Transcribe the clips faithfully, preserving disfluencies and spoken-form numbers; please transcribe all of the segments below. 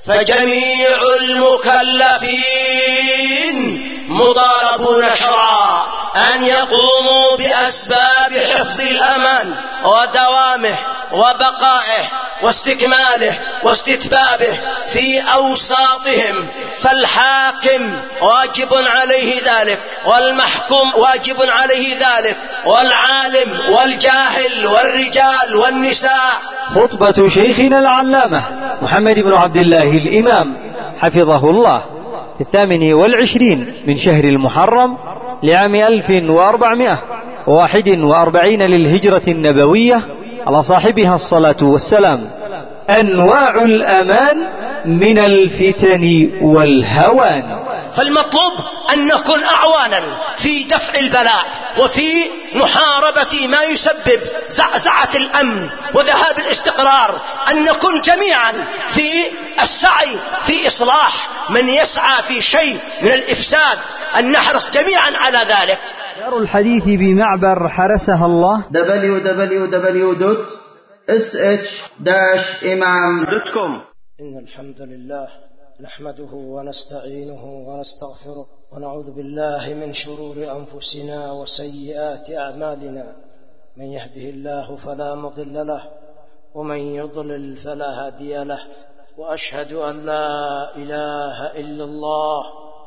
فجميع المكلفين مطالبون شرعا أن يقوموا بأسباب حفظ الأمان ودوامه وبقائه واستكماله واستتبابه في أوساطهم. فالحاكم واجب عليه ذلك، والمحكوم واجب عليه ذلك، والعالم والجاهل والرجال والنساء. خطبة شيخنا العلامة محمد بن عبد الله الإمام حفظه الله في الثامن والعشرين من شهر المحرم لعام ألف وأربعمائة وواحد وأربعين للهجرة النبوية على صاحبها الصلاة والسلام. أنواع الأمان من الفتن والهوان. فالمطلوب أن نكون أعوانا في دفع البلاء وفي محاربة ما يسبب زعزعة الأمن وذهاب الاستقرار، أن نكون جميعا في السعي في إصلاح من يسعى في شيء من الإفساد، أن نحرص جميعا على ذلك. دار الحديث بمعبر حرسها الله دبليو دبليو دبليو دوت إس إتش داش إمام دوت كوم. إن الحمد لله نحمده ونستعينه ونستغفره ونعوذ بالله من شرور أنفسنا وسيئات أعمالنا. من يهده الله فلا مضل له ومن يضلل فلا هادي له، وأشهد أن لا إله إلا الله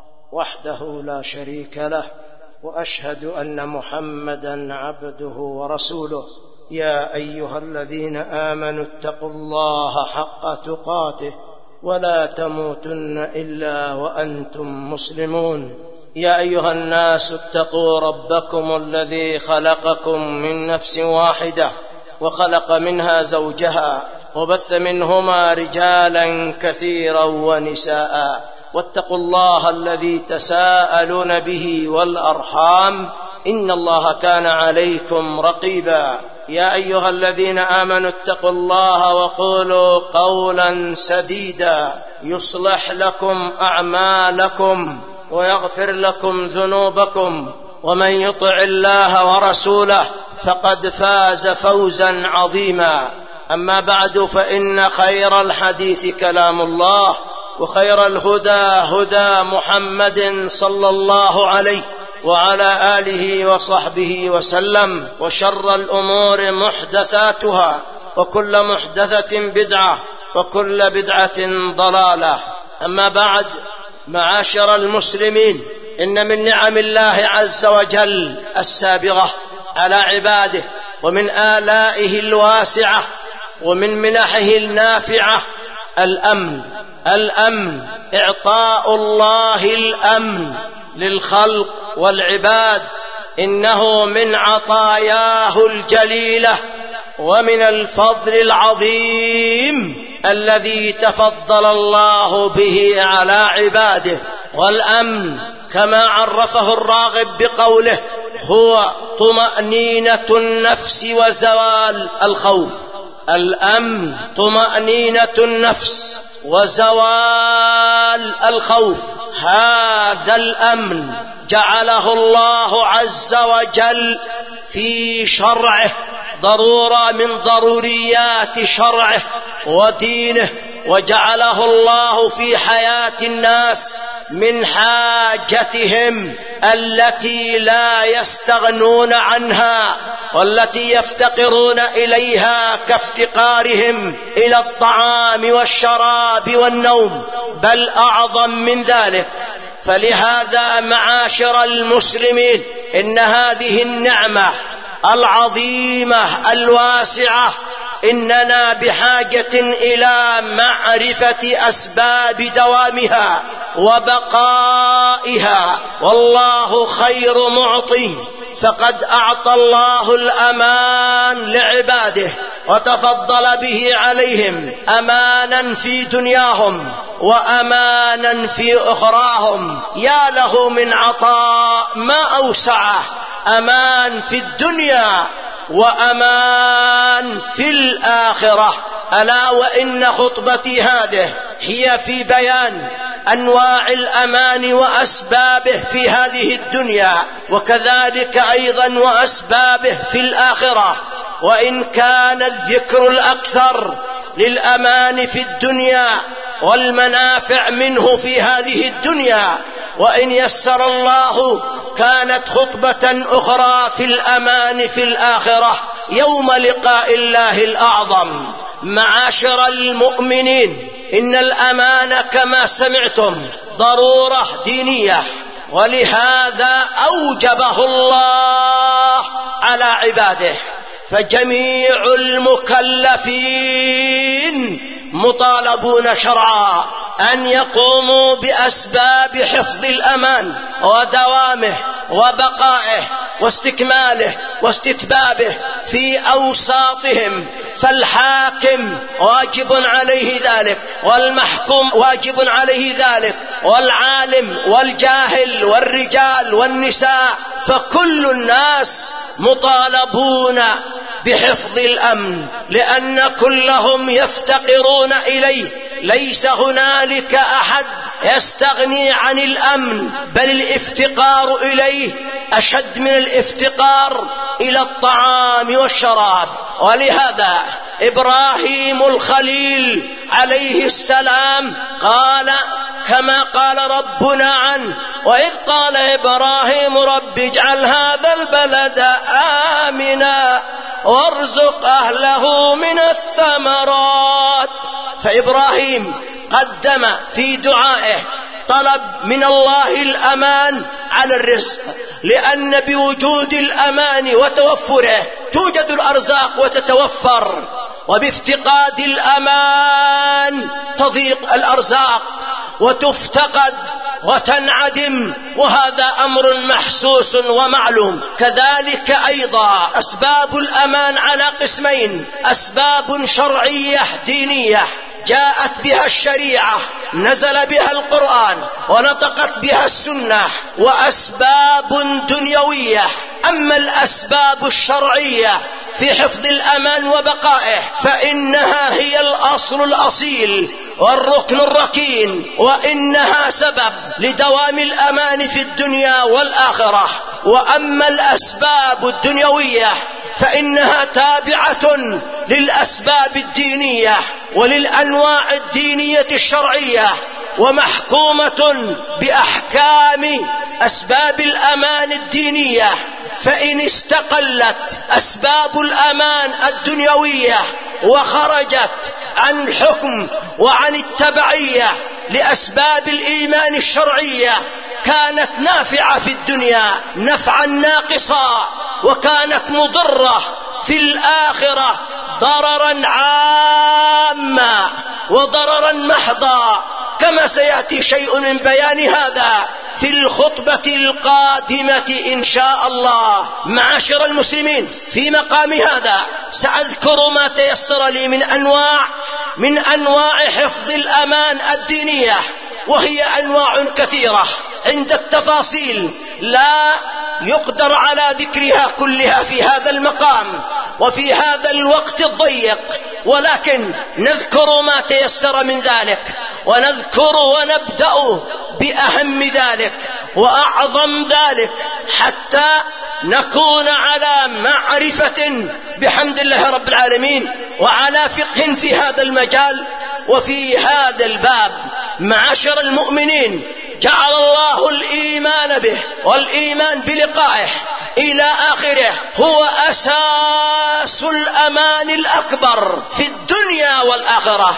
وحده لا شريك له، وأشهد أن محمدا عبده ورسوله. يا أيها الذين آمنوا اتقوا الله حق تقاته ولا تموتن إلا وأنتم مسلمون. يا أيها الناس اتقوا ربكم الذي خلقكم من نفس واحدة وخلق منها زوجها وبث منهما رجالا كثيرا ونساء، واتقوا الله الذي تساءلون به والأرحام إن الله كان عليكم رقيبا. يا أيها الذين آمنوا اتقوا الله وقولوا قولا سديدا يصلح لكم أعمالكم ويغفر لكم ذنوبكم، ومن يطع الله ورسوله فقد فاز فوزا عظيما. أما بعد، فإن خير الحديث كلام الله، وخير الهدى هدى محمد صلى الله عليه وعلى آله وصحبه وسلم، وشر الأمور محدثاتها، وكل محدثة بدعة، وكل بدعة ضلالة. أما بعد، معاشر المسلمين، إن من نعم الله عز وجل السابغة على عباده ومن آلائه الواسعة ومن منحه النافعة الأمن. الأمن إعطاء الله الأمن للخلق والعباد، إنه من عطاياه الجليلة ومن الفضل العظيم الذي تفضل الله به على عباده. والأمن كما عرفه الراغب بقوله هو طمأنينة النفس وزوال الخوف. الأمن طمأنينة النفس وزوال الخوف. هذا الأمن جعله الله عز وجل في شرعه ضرورة من ضروريات شرعه ودينه، وجعله الله في حياة الناس من حاجتهم التي لا يستغنون عنها والتي يفتقرون إليها كافتقارهم إلى الطعام والشراب والنوم، بل أعظم من ذلك. فلهذا معاشر المسلمين، إن هذه النعمة العظيمة الواسعة إننا بحاجة إلى معرفة أسباب دوامها وبقائها، والله خير معطي. فقد أعطى الله الأمان لعباده وتفضل به عليهم، أمانا في دنياهم وأمانا في أخراهم. يا له من عطاء ما أوسعه، أمان في الدنيا وأمان في الآخرة. ألا وإن خطبتي هذه هي في بيان أنواع الأمان وأسبابه في هذه الدنيا، وكذلك أيضا وأسبابه في الآخرة. وإن كان الذكر الأكثر للأمان في الدنيا والمنافع منه في هذه الدنيا، وإن يسر الله كانت خطبة أخرى في الأمان في الآخرة يوم لقاء الله الأعظم. معاشر المؤمنين، إن الأمان كما سمعتم ضرورة دينية، ولهذا أوجبه الله على عباده، فجميع المكلفين مطالبون شرعا أن يقوموا بأسباب حفظ الأمان ودوامه وبقائه واستكماله واستتبابه في أوساطهم. فالحاكم واجب عليه ذلك، والمحكوم واجب عليه ذلك، والعالم والجاهل والرجال والنساء، فكل الناس مطالبون بحفظ الأمن، لأن كلهم يفتقرون إليه. ليس هنالك أحد يستغني عن الأمن، بل الافتقار إليه أشد من الافتقار إلى الطعام والشراب. ولهذا إبراهيم الخليل عليه السلام قال كما قال ربنا عنه: وإذ قال إبراهيم رب اجعل هذا البلد آمنا وارزق أهله من الثمرات. فإبراهيم قدم في دعائه طلب من الله الأمان على الرزق، لأن بوجود الأمان وتوفره توجد الأرزاق وتتوفر، وبافتقاد الأمان تضيق الأرزاق وتفتقد وتنعدم، وهذا أمر محسوس ومعلوم. كذلك أيضا أسباب الأمان على قسمين: أسباب شرعية دينية جاءت بها الشريعة، نزل بها القرآن ونطقت بها السنة، وأسباب دنيوية. أما الأسباب الشرعية في حفظ الأمان وبقائه فإنها هي الأصل الأصيل والركن الركين، وإنها سبب لدوام الأمان في الدنيا والآخرة. وأما الأسباب الدنيوية فإنها تابعة للأسباب الدينية وللأنواع الدينية الشرعية، ومحكومة بأحكام أسباب الأمان الدينية. فإن استقلت أسباب الأمان الدنيوية وخرجت عن الحكم وعن التبعية لأسباب الإيمان الشرعية كانت نافعة في الدنيا نفعا ناقصا، وكانت مضرة في الآخرة ضررا عاما وضررا محضا، كما سيأتي شيء من بيان هذا في الخطبة القادمة إن شاء الله. معاشر المسلمين، في مقام هذا سأذكر ما تيسر لي من أنواع من أنواع حفظ الأمان الدينية، وهي أنواع كثيرة عند التفاصيل لا يقدر على ذكرها كلها في هذا المقام وفي هذا الوقت الضيق، ولكن نذكر ما تيسر من ذلك، ونذكر ونبدأ بأهم ذلك وأعظم ذلك حتى نكون على معرفة بحمد الله رب العالمين وعلى فقه في هذا المجال وفي هذا الباب. معاشر المؤمنين، جعل الله الإيمان به والإيمان بلقائه إلى آخره هو أساس الأمان الأكبر في الدنيا والآخرة.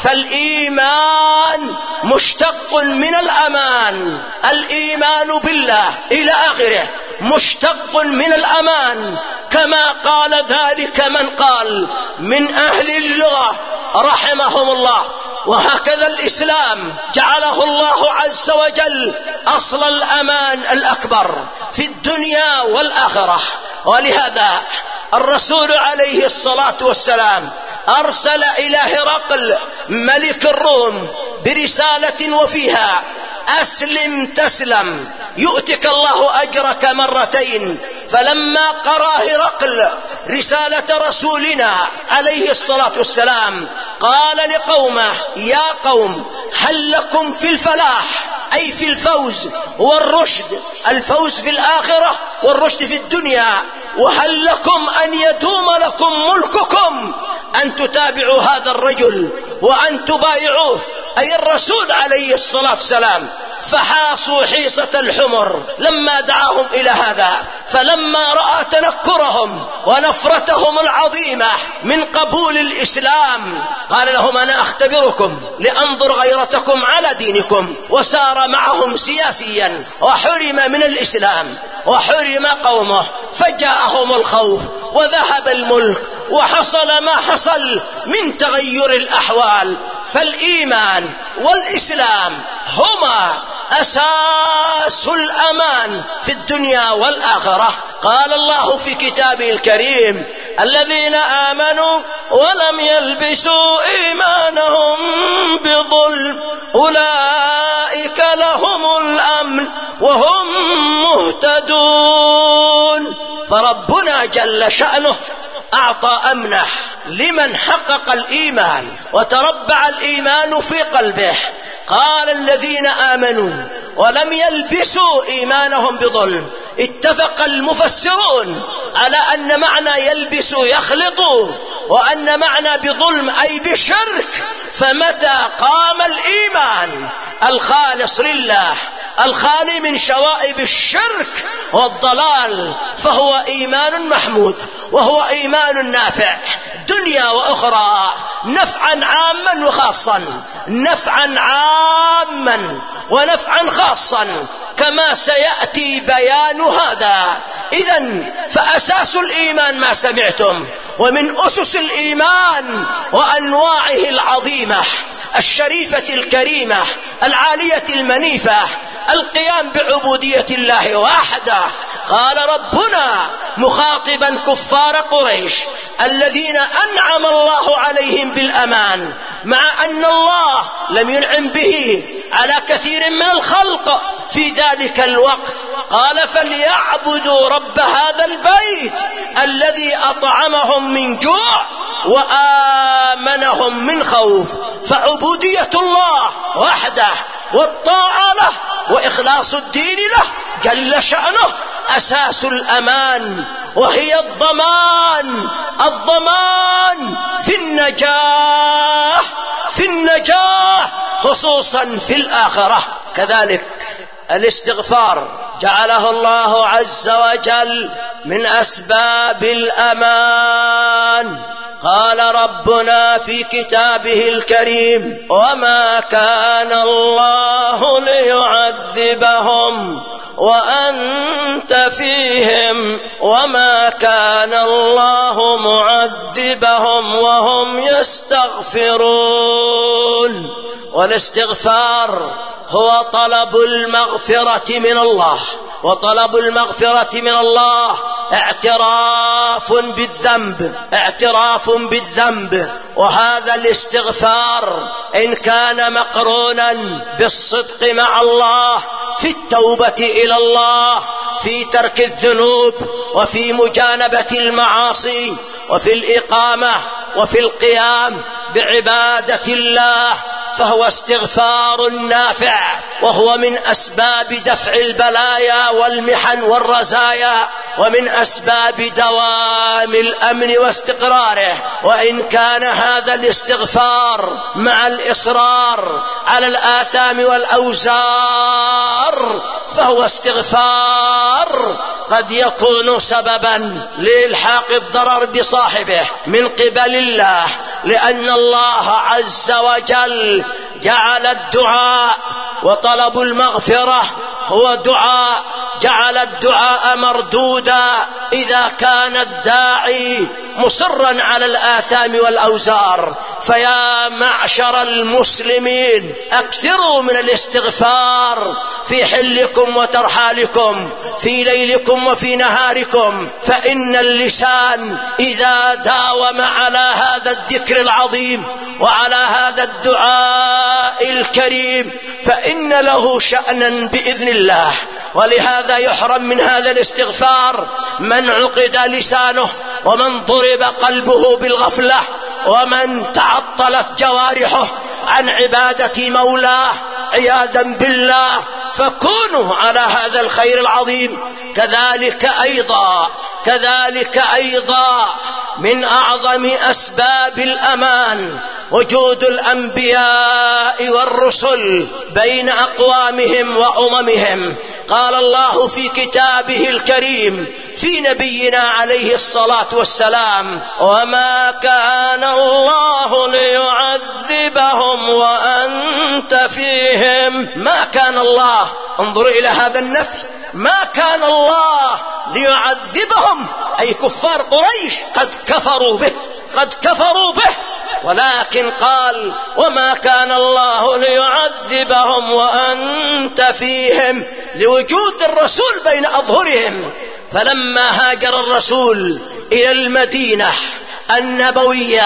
فالإيمان مشتق من الأمان، الإيمان بالله إلى آخره مشتق من الأمان، كما قال ذلك من قال من أهل اللغة رحمهم الله. وهكذا الإسلام جعله الله عز وجل أصل الأمان الأكبر في الدنيا والآخرة. ولهذا الرسول عليه الصلاة والسلام أرسل إلى هرقل ملك الروم برسالة وفيها: أسلم تسلم يؤتك الله أجرك مرتين. فلما قرأ هرقل رسالة رسولنا عليه الصلاة والسلام قال لقومه: يا قوم، هل لكم في الفلاح، أي في الفوز والرشد، الفوز في الآخرة والرشد في الدنيا، وهل لكم أن يدوم لكم ملككم، أن تتابعوا هذا الرجل وأن تبايعوه أي الرسول عليه الصلاة والسلام، فحاصوا حيصة الحمر لما دعاهم إلى هذا. فلما رأى تنكرهم ونفرتهم العظيمة من قبول الإسلام قال لهم أنا أختبركم لأنظر غيرتكم على دينكم، وسار معهم سياسيا وحرم من الإسلام وحرم قومه، فجاءهم الخوف وذهب الملك وحصل ما حصل من تغير الأحوال. فالإيمان والإسلام هما أساس الأمان في الدنيا والآخرة. قال الله في كتابه الكريم الذين آمنوا ولم يلبسوا إيمانهم بظلم أولئك لهم الأمن وهم مهتدون. فربنا جل شأنه أعطى أمنه لمن حقق الإيمان وتربع الإيمان في قلبه. قال الذين آمنوا ولم يلبسوا إيمانهم بظلم. اتفق المفسرون على أن معنى يلبسوا يخلطوا، وأن معنى بظلم أي بشرك. فمتى قام الإيمان الخالص لله الخالي من شوائب الشرك والضلال فهو إيمان محمود، وهو إيمان نافع دنيا وأخرى، نفعا عاما وخاصا، نفعا عاما ونفعا خاصا كما سيأتي بيان هذا. إذن فأساس الإيمان ما سمعتم، ومن أسس الإيمان وأنواعه العظيمة الشريفة الكريمة العالية المنيفة القيام بعبودية الله وحده. قال ربنا مخاطبا كفار قريش الذين أنعم الله عليهم بالأمان، مع أن الله لم ينعم به على كثير من الخلق في ذلك الوقت. قال فليعبدوا رب هذا البيت الذي أطعمهم من جوع وآمنهم من خوف. فعبودية الله وحده والطاعة له وإخلاص الدين له جل شأنه أساس الأمان، وهي الضمان الضمان في النجاة في النجاة خصوصا في الآخرة. كذلك الاستغفار جعله الله عز وجل من أسباب الأمان. قال ربنا في كتابه الكريم وما كان الله ليعذبهم وأنت فيهم وما كان الله معذبهم وهم يستغفرون. والاستغفار هو طلب المغفرة من الله، وطلب المغفرة من الله اعتراف بالذنب اعتراف بالذنب. وهذا الاستغفار إن كان مقرونا بالصدق مع الله في التوبة إلى الله، في ترك الذنوب وفي مجانبة المعاصي وفي الإقامة وفي القيام بعبادة الله، فهو استغفار نافع، وهو من أسباب دفع البلايا والمحن والرزايا، ومن أسباب دوام الأمن واستقراره. وإن كان هذا الاستغفار مع الإصرار على الآثام والأوزار فهو استغفار قد يكون سببا لإلحاق الضرر بصاحبه من قبل الله، لأن الله عز وجل جعل الدعاء وطلب المغفرة هو دعاء، جعل الدعاء مردودا إذا كان الداعي مصرا على الآثام والأوزار. فيا معشر المسلمين أكثروا من الاستغفار في حلكم وترحالكم، في ليلكم وفي نهاركم، فإن اللسان إذا داوم على هذا الذكر العظيم وعلى هذا الدعاء الكريم فإن له شأنا بإذن الله. ولهذا يحرم من هذا الاستغفار من عقد لسانه، ومن ضرب قلبه بالغفلة، ومن تعطلت جوارحه عن عبادة مولاه عياذا بالله. فكونوا على هذا الخير العظيم. كذلك أيضا كذلك أيضا من أعظم أسباب الأمان وجود الأنبياء والرسل بين أقوامهم وأممهم. قال الله في كتابه الكريم في نبينا عليه الصلاة والسلام: وما كان الله ليعذبهم وأنت فيهم. ما كان الله، انظروا إلى هذا النفي، ما كان الله ليعذبهم، أي كفار قريش قد كفروا به قد كفروا به ولكن قال: وما كان الله ليعذبهم وأنت فيهم، لوجود الرسول بين أظهرهم. فلما هاجر الرسول إلى المدينة النبوية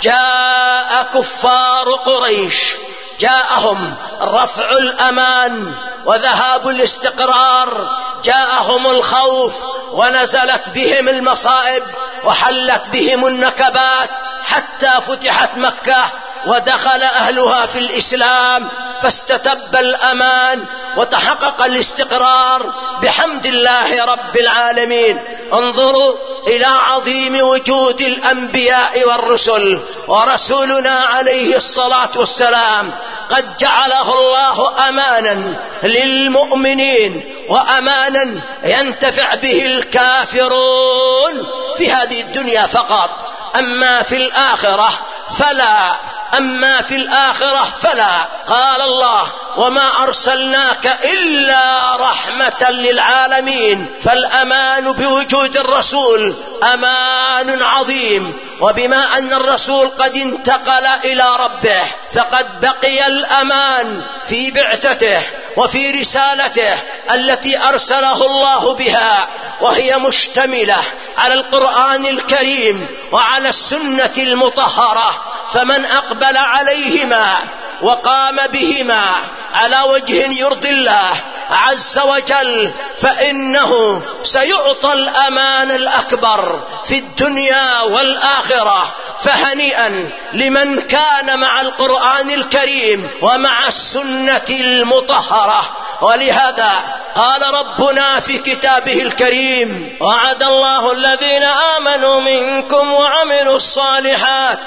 جاء كفار قريش، جاءهم رفع الأمان وذهاب الاستقرار، جاءهم الخوف ونزلت بهم المصائب وحلت بهم النكبات، حتى فتحت مكة ودخل أهلها في الإسلام، فاستتب الأمان وتحقق الاستقرار بحمد الله رب العالمين. انظروا إلى عظيم وجود الأنبياء والرسل، ورسولنا عليه الصلاة والسلام قد جعله الله أمانا للمؤمنين وأمانا ينتفع به الكافرون في هذه الدنيا فقط، أما في الآخرة فلا أما في الآخرة فلا. قال الله: وما أرسلناك إلا رحمة للعالمين. فالأمان بوجود الرسول أمان عظيم، وبما أن الرسول قد انتقل إلى ربه فقد بقي الأمان في بعثته وفي رسالته التي أرسله الله بها، وهي مشتملة على القرآن الكريم وعلى السنة المطهرة. فمن أقبل عليهما وقام بهما على وجه يرضي الله عز وجل فإنه سيعطى الأمان الأكبر في الدنيا والآخرة. فهنيئا لمن كان مع القرآن الكريم ومع السنة المطهرة. ولهذا قال ربنا في كتابه الكريم: وعد الله الذين آمنوا منكم وعملوا الصالحات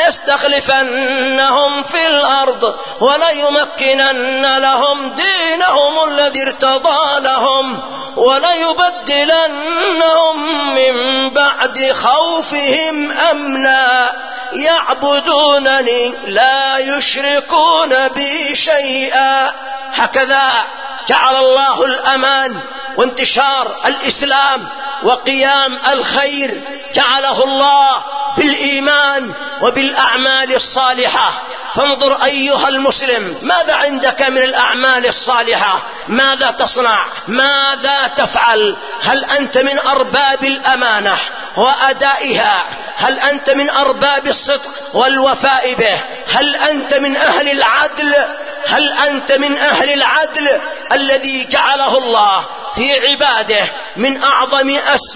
ليستخلفنهم في الأرض وليمكنن لهم دينهم الذي ارتضى لهم وليبدلنهم من بعد خوفهم أمنا يعبدونني لا يشركون بي شيئا. هكذا جعل الله الأمان وانتشار الإسلام وقيام الخير جعله الله بالإيمان وبالأعمال الصالحة. فانظر أيها المسلم، ماذا عندك من الأعمال الصالحة؟ ماذا تصنع؟ ماذا تفعل؟ هل أنت من أرباب الأمانة وأدائها؟ هل أنت من أرباب الصدق والوفاء به؟ هل أنت من أهل العدل؟ هل أنت من أهل العدل الذي جعله الله في عباده من أعظم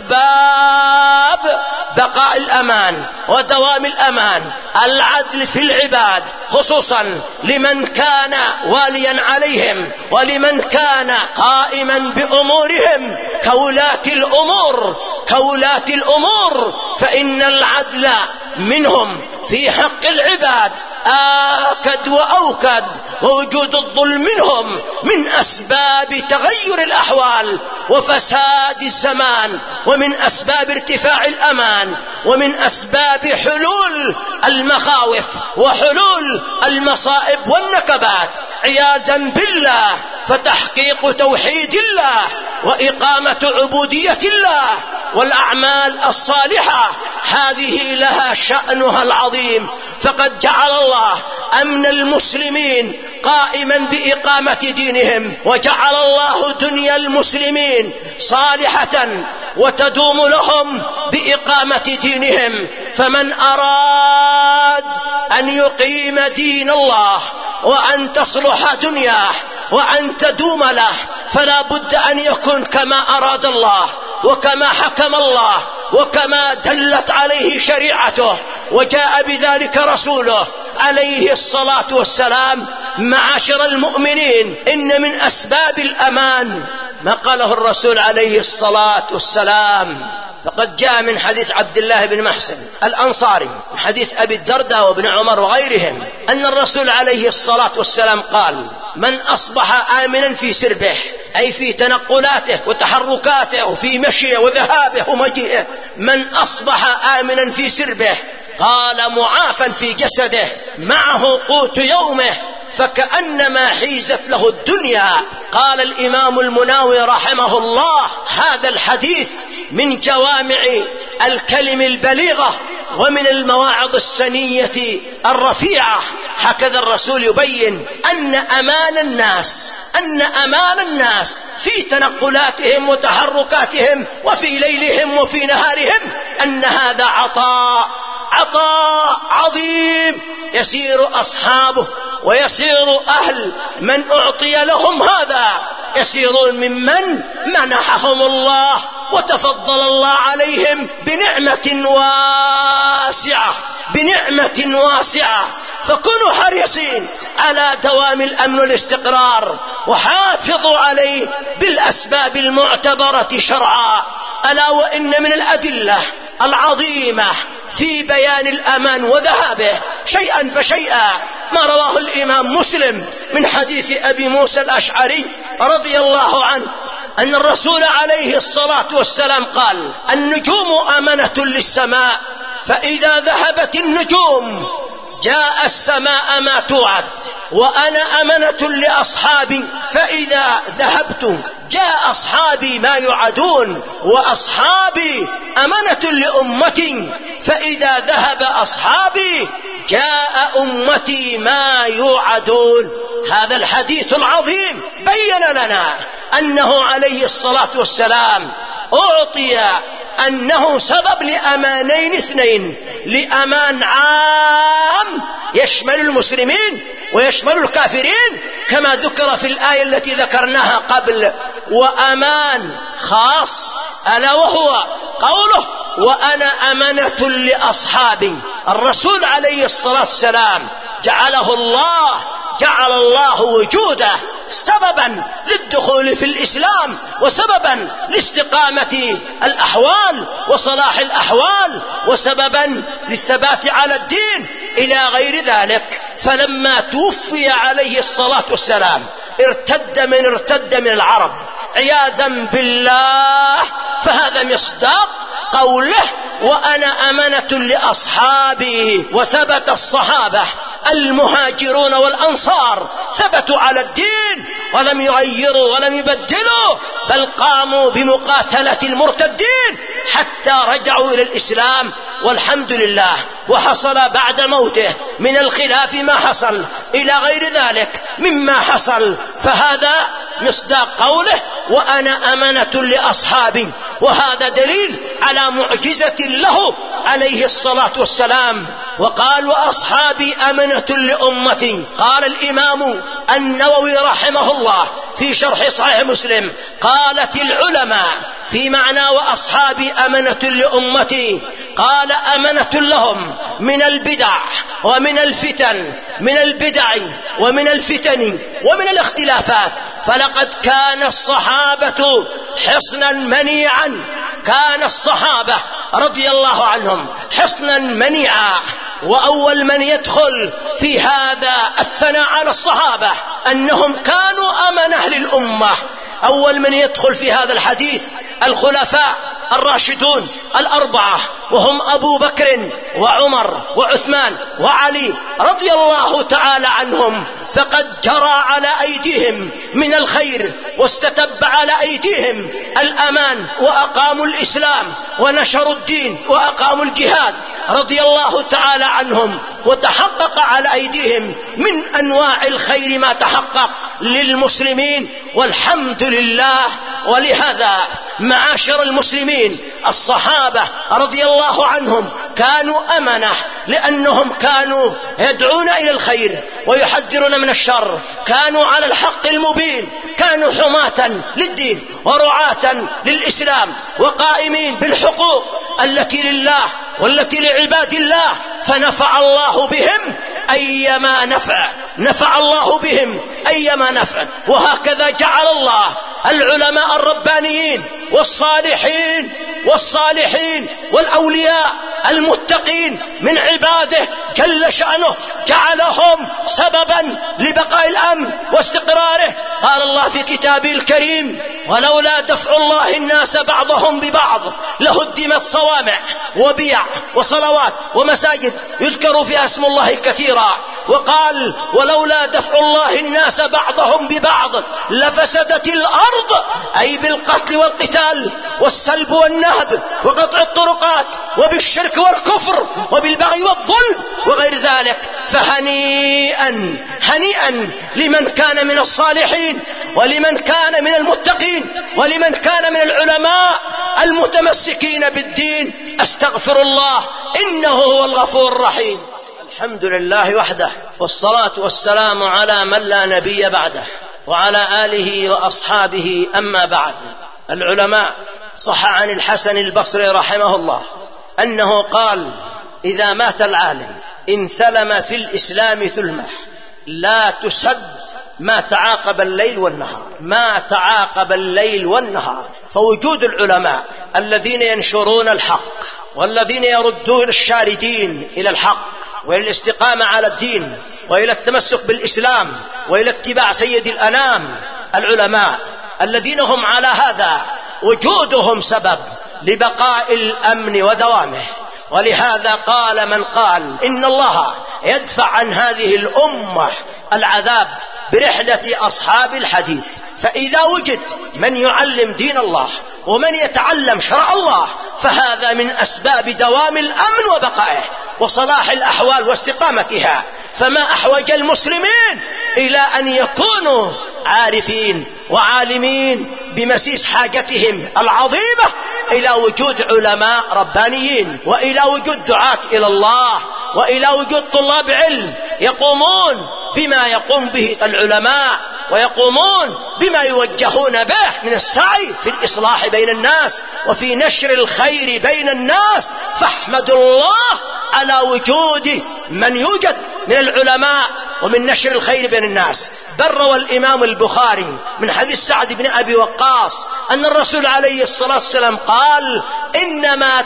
أسباب بقاء الأمان ودوام الأمان؟ العدل في العباد، خصوصا لمن كان واليا عليهم ولمن كان قائما بأمورهم كولاة الأمور كولاة الأمور فإن العدل منهم في حق العباد آكد وأوكد، ووجود الظلم منهم من أسباب تغير الأحوال وفساد الزمان، ومن أسباب ارتفاع الأمان، ومن أسباب حلول المخاوف وحلول المصائب والنكبات عياذا بالله. فتحقيق توحيد الله وإقامة عبودية الله والأعمال الصالحة هذه لها شأنها العظيم. فقد جعل الله أمن المسلمين قائما بإقامة دينهم، وجعل الله دنيا المسلمين صالحة وتدوم لهم بإقامة دينهم. فمن أراد أن يقيم دين الله وأن تصلح دنياه وأن تدوم له فلا بد أن يكون كما أراد الله وكما حكم الله وكما دلت عليه شريعته وجاء بذلك رسوله عليه الصلاة والسلام. معاشر المؤمنين، إن من أسباب الأمان ما قاله الرسول عليه الصلاة والسلام: فقد جاء من حديث عبد الله بن محسن الأنصاري من حديث أبي الدرداء وابن عمر وغيرهم أن الرسول عليه الصلاة والسلام قال: من أصبح آمنا في سربه، أي في تنقلاته وتحركاته وفي مشيه وذهابه ومجيئه، من أصبح آمنا في سربه، قال معافا في جسده، معه قوت يومه، فكأنما حيزت له الدنيا. قال الإمام المناوي رحمه الله: هذا الحديث من جوامع الكلم البليغة ومن المواعظ السنية الرفيعة. هكذا الرسول يبين أن أمان الناس أن أمان الناس في تنقلاتهم وتحركاتهم وفي ليلهم وفي نهارهم، أن هذا عطاء عطاء عظيم يسير أصحابه ويسير أهل من أعطي لهم هذا، يسيرون ممن منحهم الله وتفضل الله عليهم بنعمة واسعة بنعمة واسعة. فكونوا حريصين على دوام الأمن والاستقرار، وحافظوا عليه بالأسباب المعتبرة شرعا. ألا وإن من الأدلة العظيمة في بيان الأمان وذهابه شيئا فشيئا ما رواه الإمام مسلم من حديث أبي موسى الأشعري رضي الله عنه أن الرسول عليه الصلاة والسلام قال: النجوم أمنة للسماء، فإذا ذهبت النجوم جاء السماء ما توعد، وأنا أمنة لأصحابي، فإذا ذهبت جاء أصحابي ما يوعدون، وأصحابي أمنة لأمتي، فإذا ذهب أصحابي جاء أمتي ما يوعدون. هذا الحديث العظيم بين لنا أنه عليه الصلاة والسلام أعطي أنه سبب لأمانين اثنين: لأمان عام يشمل المسلمين ويشمل الكافرين كما ذكر في الآية التي ذكرناها قبل، وأمان خاص ألا وهو قوله: وأنا أمنة لأصحابي. الرسول عليه الصلاة والسلام جعله الله جعل الله وجوده سببا للدخول في الإسلام وسببا لاستقامة الأحوال وصلاح الأحوال وسببا للثبات على الدين إلى غير ذلك. فلما توفي عليه الصلاة والسلام ارتد من ارتد من العرب عياذا بالله، فهذا مصداق قوله: وأنا أمنة لأصحابي. وثبت الصحابة المهاجرون والأنصار ثبتوا على الدين ولم يغيروا ولم يبدلوا، بل قاموا بمقاتلة المرتدين حتى رجعوا إلى الإسلام والحمد لله. وحصل بعد موته من الخلاف ما حصل إلى غير ذلك مما حصل، فهذا مصداق قوله: وأنا أمنة لأصحابي. وهذا دليل على معجزة له عليه الصلاة والسلام. وقال: وأصحابي أمنة لأمتي. قال الإمام النووي رحمه الله في شرح صحيح مسلم: قالت العلماء في معنى وأصحابي أمنة لأمتي، قال: أمنة لهم من البدع ومن الفتن من البدع ومن الفتن ومن الاختلافات. فلقد كان الصحابة حصنا منيعا كان الصحابة رضي الله عنهم حصنا منيعا. وأول من يدخل في هذا الثناء على الصحابة أنهم كانوا أمنة للأمة. أول من يدخل في هذا الحديث الخلفاء الراشدون الأربعة، وهم أبو بكر وعمر وعثمان وعلي رضي الله تعالى عنهم، فقد جرى على أيديهم من الخير واستتب على أيديهم الأمان، وأقاموا الإسلام ونشروا الدين وأقاموا الجهاد رضي الله تعالى عنهم، وتحقق على أيديهم من أنواع الخير ما تحقق للمسلمين والحمد لله. ولهذا معاشر المسلمين الصحابة رضي الله عنهم كانوا أمنة، لأنهم كانوا يدعون إلى الخير ويحذرون من الشر، كانوا على الحق المبين، كانوا حماة للدين ورعاة للإسلام وقائمين بالحقوق التي لله والتي لعباد الله، فنفع الله بهم أيما نفع نفع الله بهم أيما نفع. وهكذا جعل الله العلماء الربانيين والصالحين والصالحين والأولياء المتقين من عباده جل شأنه جعلهم سببا لبقاء الأمن واستقراره. قال الله في كتابه الكريم: ولولا دفع الله الناس بعضهم ببعض لهدمت صوامع وبيع وصلوات ومساجد يذكر فيها اسم الله كثيرا. وقال: ولولا دفع الله الناس بعضهم ببعض لفسدت الأرض، أي بالقتل والقتال والسلب والنهب وقطع الطرقات وبالشرك والكفر وبالبغي والظلم وغير ذلك. فهنيئا هنيئا لمن كان من الصالحين ولمن كان من المتقين ولمن كان من العلماء المتمسكين بالدين. أستغفر الله إنه هو الغفور الرحيم. الحمد لله وحده، والصلاة والسلام على من لا نبي بعده وعلى آله وأصحابه. أما بعد، العلماء صح عن الحسن البصري رحمه الله أنه قال: إذا مات العالم انثلم في الإسلام ثلمة لا تسد ما تعاقب الليل والنهار، ما تعاقب الليل والنهار. فوجود العلماء الذين ينشرون الحق والذين يردون الشاردين إلى الحق وإلى الاستقامة على الدين وإلى التمسك بالإسلام وإلى اتباع سيد الأنام، العلماء الذين هم على هذا وجودهم سبب لبقاء الأمن ودوامه. ولهذا قال من قال إن الله يدفع عن هذه الأمة العذاب برحلة أصحاب الحديث. فإذا وجد من يعلم دين الله ومن يتعلم شرع الله فهذا من أسباب دوام الأمن وبقائه وصلاح الأحوال واستقامتها. فما أحوج المسلمين إلى أن يكونوا عارفين وعالمين بمسيس حاجتهم العظيمة إلى وجود علماء ربانيين وإلى وجود دعاة إلى الله وإلى وجود طلاب علم يقومون بما يقوم به العلماء ويقومون بما يوجهون به من السعي في الإصلاح بين الناس وفي نشر الخير بين الناس. فاحمدوا الله على وجود من يوجد من العلماء ومن نشر الخير بين الناس. بل روى الإمام البخاري من حديث سعد بن أبي وقاص أن الرسول عليه الصلاة والسلام قال: إنما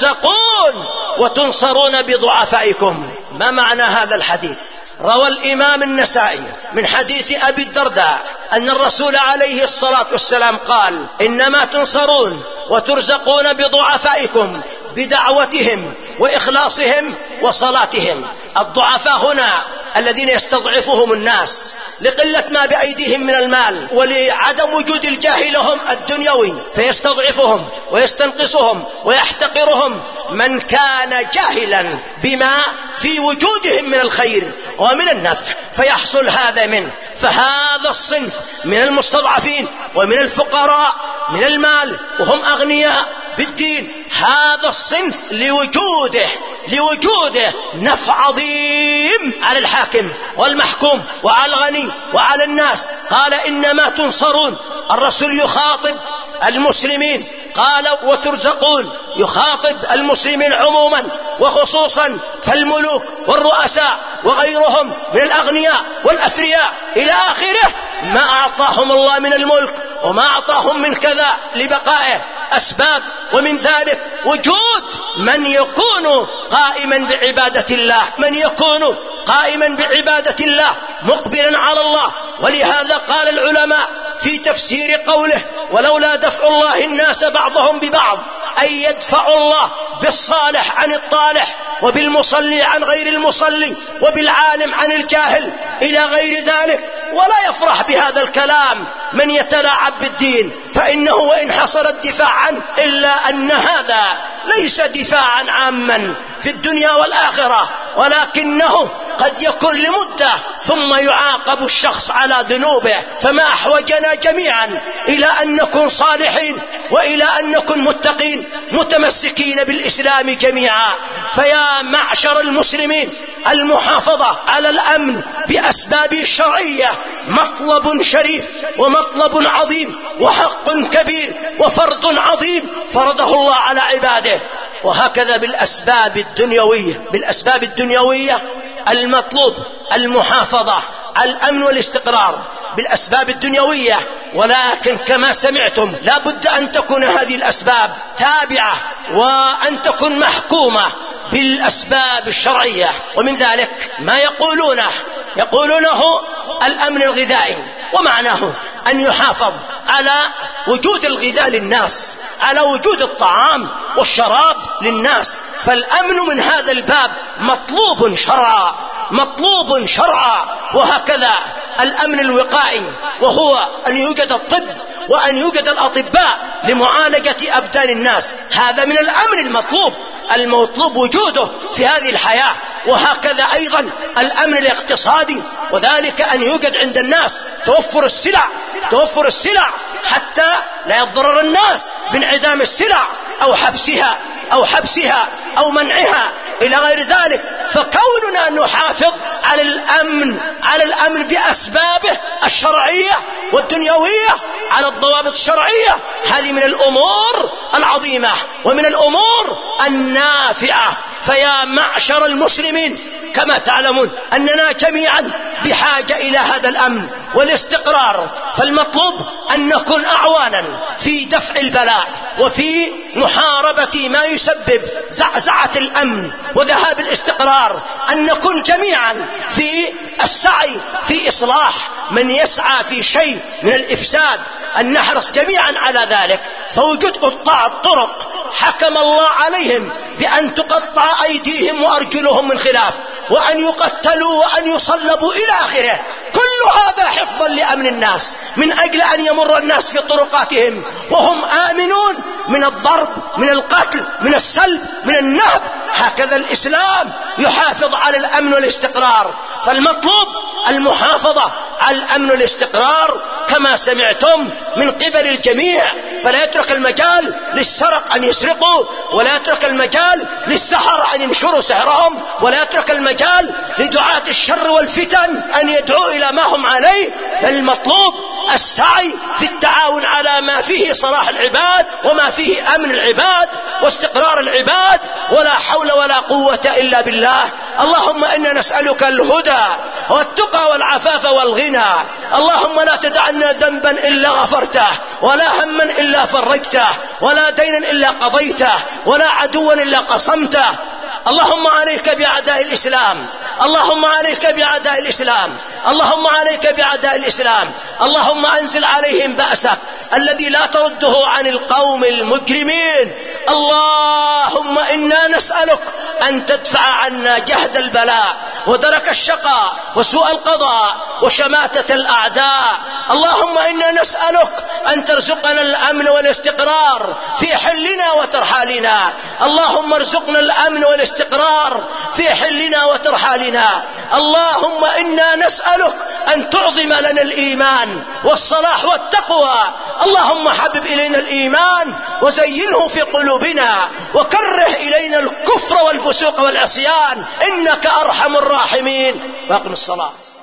ترزقون وتنصرون بضعفائكم. ما معنى هذا الحديث؟ روى الإمام النسائي من حديث أبي الدرداء أن الرسول عليه الصلاة والسلام قال: إنما تنصرون وترزقون بضعفائكم، بدعوتهم وإخلاصهم وصلاتهم. الضعفاء هنا الذين يستضعفهم الناس لقلة ما بأيديهم من المال ولعدم وجود الجاه لهم الدنيوي فيستضعفهم ويستنقصهم ويحتقرهم. من كان جاهلا بما في وجودهم من الخير ومن النفع فيحصل هذا منه. فهذا الصنف من المستضعفين ومن الفقراء من المال وهم أغنياء بالدين، هذا الصنف لوجوده لوجوده نفع عظيم على الحاكم والمحكوم وعلى الغني وعلى الناس. قال: إنما تنصرون. الرسول يخاطب المسلمين قال: وترزقون، يخاطب المسلمين عموما وخصوصا فالملوك والرؤساء وغيرهم من الأغنياء والأثرياء إلى آخره. ما أعطاهم الله من الملك وما أعطاهم من كذا لبقائه أسباب، ومن ذلك وجود من يكون قائما بعبادة الله، من يكون قائما بعبادة الله مقبلا على الله. ولهذا قال العلماء في تفسير قوله: ولولا دفع الله الناس بعضهم ببعض، أي يدفع الله بالصالح عن الطالح وبالمصلي عن غير المصلي وبالعالم عن الجاهل إلى غير ذلك. ولا يفرح بهذا الكلام من يتلاعب بالدين، فإنه وإن حصل الدفاع عنه إلا أن هذا ليس دفاعا عاما في الدنيا والآخرة، ولكنه قد يكون لمدة ثم يعاقب الشخص على ذنوبه. فما أحوجنا جميعا إلى أن نكون صالحين وإلى أن نكون متقين متمسكين بالإسلام جميعا. فيا معشر المسلمين، المحافظة على الأمن بأسبابه الشرعية مطلب شريف ومطلب عظيم وحق كبير وفرض عظيم فرضه الله على عباده. وهكذا بالأسباب الدنيوية بالأسباب الدنيوية المطلوب المحافظة الأمن والاستقرار بالأسباب الدنيوية، ولكن كما سمعتم لا بد أن تكون هذه الأسباب تابعة وأن تكون محكومة بالأسباب الشرعية. ومن ذلك ما يقولونه يقولونه الأمن الغذائي، ومعناه أن يحافظ على وجود الغذاء للناس، على وجود الطعام والشراب للناس. فالأمن من هذا الباب مطلوب شرعا مطلوب شرعا. وهكذا الأمن الوقائي، وهو أن يوجد الطب وأن يوجد الأطباء لمعالجة أبدان الناس، هذا من الأمن المطلوب المطلوب وجوده في هذه الحياة. وهكذا أيضا الأمن الاقتصادي، وذلك أن يوجد عند الناس توفر السلع توفر السلع حتى لا يضرر الناس بانعدام السلع أو حبسها أو حبسها أو منعها إلى غير ذلك. فكوننا نحافظ على الأمن على الأمن بأسبابه الشرعية والدنيوية، على الضوابط الشرعية، هذه من الأمور العظيمة ومن الأمور النافعة. فيا معشر المسلمين، كما تعلمون أننا جميعا بحاجة إلى هذا الأمن والاستقرار، فالمطلوب أن نكون أعوانا في دفع البلاء وفي محاربة ما يسبب زعزعة الأمن وذهاب الاستقرار، أن نكون جميعا في السعي في إصلاح من يسعى في شيء من الإفساد، أن نحرص جميعا على ذلك. فوجود قطاع الطرق حكم الله عليهم بأن تقطع أيديهم وأرجلهم من خلاف، وأن يقتلوا وأن يصلبوا إلى آخره. كل هذا حفظا لأمن الناس، من أجل أن يمر الناس في طرقاتهم وهم آمنون من الضرب، من القتل، من السلب، من النهب. هكذا الإسلام يحافظ على الأمن والاستقرار. فالمطلوب المحافظة على الأمن والاستقرار كما سمعتم من قبل الجميع، فلا يترك المجال للسرق أن يسرقوا، ولا يترك المجال للسحر أن ينشروا سحرهم، ولا يترك المجال لدعاة الشر والفتن أن يدعوا إلى ما هم عليه. المطلوب السعي في التعاون على ما فيه صلاح العباد وما فيه أمن العباد واستقرار العباد، ولا حول ولا قوة إلا بالله. اللهم إنا نسألك الهدى والتقى والعفاف والغنى. اللهم لا تدع لنا ذنبا إلا غفرته، ولا هما إلا فرجته، ولا دينا إلا قضيته، ولا عدوا إلا قصمته. اللهم عليك بأعداء الإسلام، اللهم عليك بأعداء الإسلام، اللهم عليك بأعداء الإسلام. اللهم أنزل عليهم بأسك الذي لا ترده عن القوم المجرمين. اللهم إنا نسألك أن تدفع عنا جهد البلاء ودرك الشقاء وسوء القضاء وشماتة الأعداء. اللهم إنا نسألك أن ترزقنا الأمن والاستقرار في حلنا وترحالنا. اللهم ارزقنا الأمن والاستقرار في حلنا وترحالنا. اللهم إنا نسألك أن تعظم لنا الإيمان والصلاح والتقوى. اللهم حبب إلينا الإيمان وزينه في قلوبنا، وكره إلينا الكفر والفسوق والعصيان، إنك أرحم الراحمين. واقم الصلاة.